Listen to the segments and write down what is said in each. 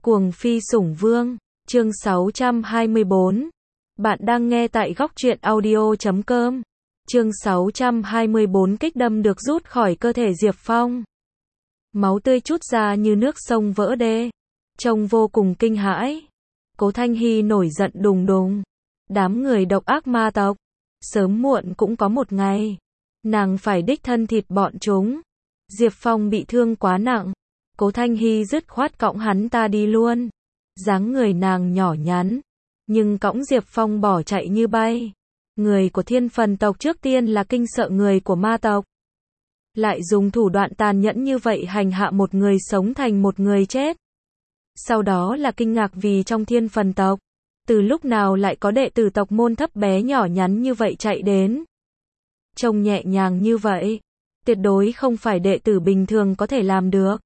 Cuồng phi sủng vương, chương 624. Bạn đang nghe tại góc truyện audio.com. Chương 624 kích đâm được rút khỏi cơ thể Diệp Phong. Máu tươi trút ra như nước sông vỡ đê. Trông vô cùng kinh hãi. Cố Thanh Hy nổi giận đùng đùng. Đám người độc ác ma tộc. Sớm muộn cũng có một ngày. Nàng phải đích thân thịt bọn chúng. Diệp Phong bị thương quá nặng. Cố Thanh Hy dứt khoát cõng hắn ta đi luôn. Dáng người nàng nhỏ nhắn, nhưng cõng Diệp Phong bỏ chạy như bay. Người của Thiên Phần tộc trước tiên là kinh sợ người của ma tộc. Lại dùng thủ đoạn tàn nhẫn như vậy hành hạ một người sống thành một người chết. Sau đó là kinh ngạc vì trong Thiên Phần tộc, từ lúc nào lại có đệ tử tộc môn thấp bé nhỏ nhắn như vậy chạy đến. Trông nhẹ nhàng như vậy, tuyệt đối không phải đệ tử bình thường có thể làm được.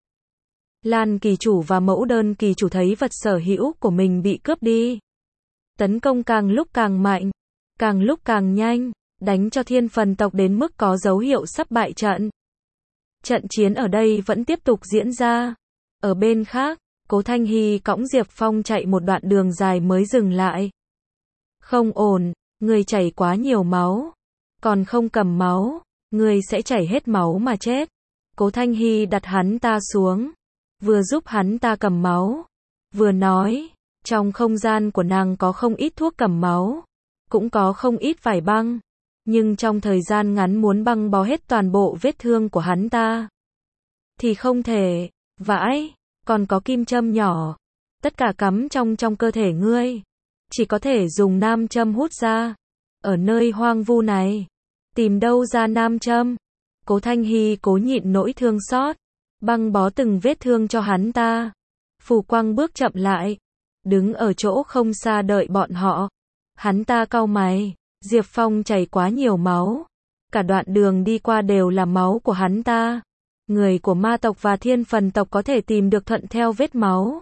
Lan kỳ chủ và mẫu đơn kỳ chủ thấy vật sở hữu của mình bị cướp đi. Tấn công càng lúc càng mạnh, càng lúc càng nhanh, đánh cho Thiên Phần tộc đến mức có dấu hiệu sắp bại trận. Trận chiến ở đây vẫn tiếp tục diễn ra. Ở bên khác, Cố Thanh Hy cõng Diệp Phong chạy một đoạn đường dài mới dừng lại. Không ổn, người chảy quá nhiều máu. Còn không cầm máu, người sẽ chảy hết máu mà chết. Cố Thanh Hy đặt hắn ta xuống, vừa giúp hắn ta cầm máu, vừa nói, trong không gian của nàng có không ít thuốc cầm máu, cũng có không ít vải băng, nhưng trong thời gian ngắn muốn băng bó hết toàn bộ vết thương của hắn ta thì không thể. Vãi, còn có kim châm nhỏ, tất cả cắm trong cơ thể ngươi, chỉ có thể dùng nam châm hút ra. Ở nơi hoang vu này, tìm đâu ra nam châm? Cố Thanh Hy cố nhịn nỗi thương xót, băng bó từng vết thương cho hắn ta. Phù Quang bước chậm lại, đứng ở chỗ không xa đợi bọn họ. Hắn ta cau mày, Diệp Phong chảy quá nhiều máu, cả đoạn đường đi qua đều là máu của hắn ta. Người của ma tộc và Thiên Phần tộc có thể tìm được thuận theo vết máu.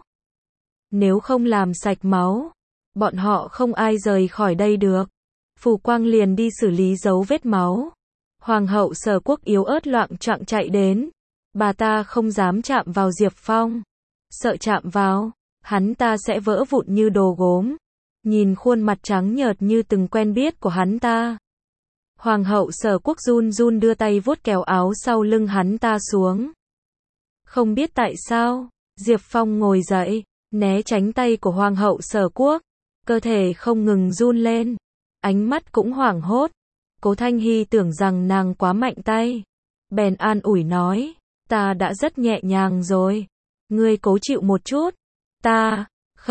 Nếu không làm sạch máu, bọn họ không ai rời khỏi đây được. Phù Quang liền đi xử lý dấu vết máu. Hoàng hậu Sở Quốc yếu ớt loạng choạng chạy đến. Bà ta không dám chạm vào Diệp Phong, sợ chạm vào, hắn ta sẽ vỡ vụn như đồ gốm. Nhìn khuôn mặt trắng nhợt như từng quen biết của hắn ta, Hoàng hậu Sở Quốc run run đưa tay vuốt kéo áo sau lưng hắn ta xuống. Không biết tại sao, Diệp Phong ngồi dậy, né tránh tay của Hoàng hậu Sở Quốc, cơ thể không ngừng run lên, ánh mắt cũng hoảng hốt. Cố Thanh Hy tưởng rằng nàng quá mạnh tay, bèn an ủi nói, ta đã rất nhẹ nhàng rồi, ngươi cố chịu một chút. Ta,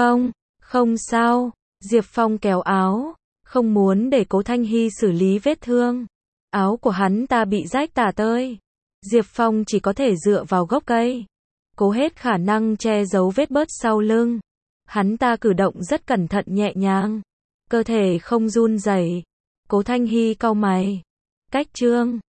không sao. Diệp Phong kéo áo, không muốn để Cố Thanh Hy xử lý vết thương. Áo của hắn ta bị rách tả tơi. Diệp Phong chỉ có thể dựa vào gốc cây, cố hết khả năng che giấu vết bớt sau lưng. Hắn ta cử động rất cẩn thận nhẹ nhàng, cơ thể không run rẩy. Cố Thanh Hy cau mày. Cách chương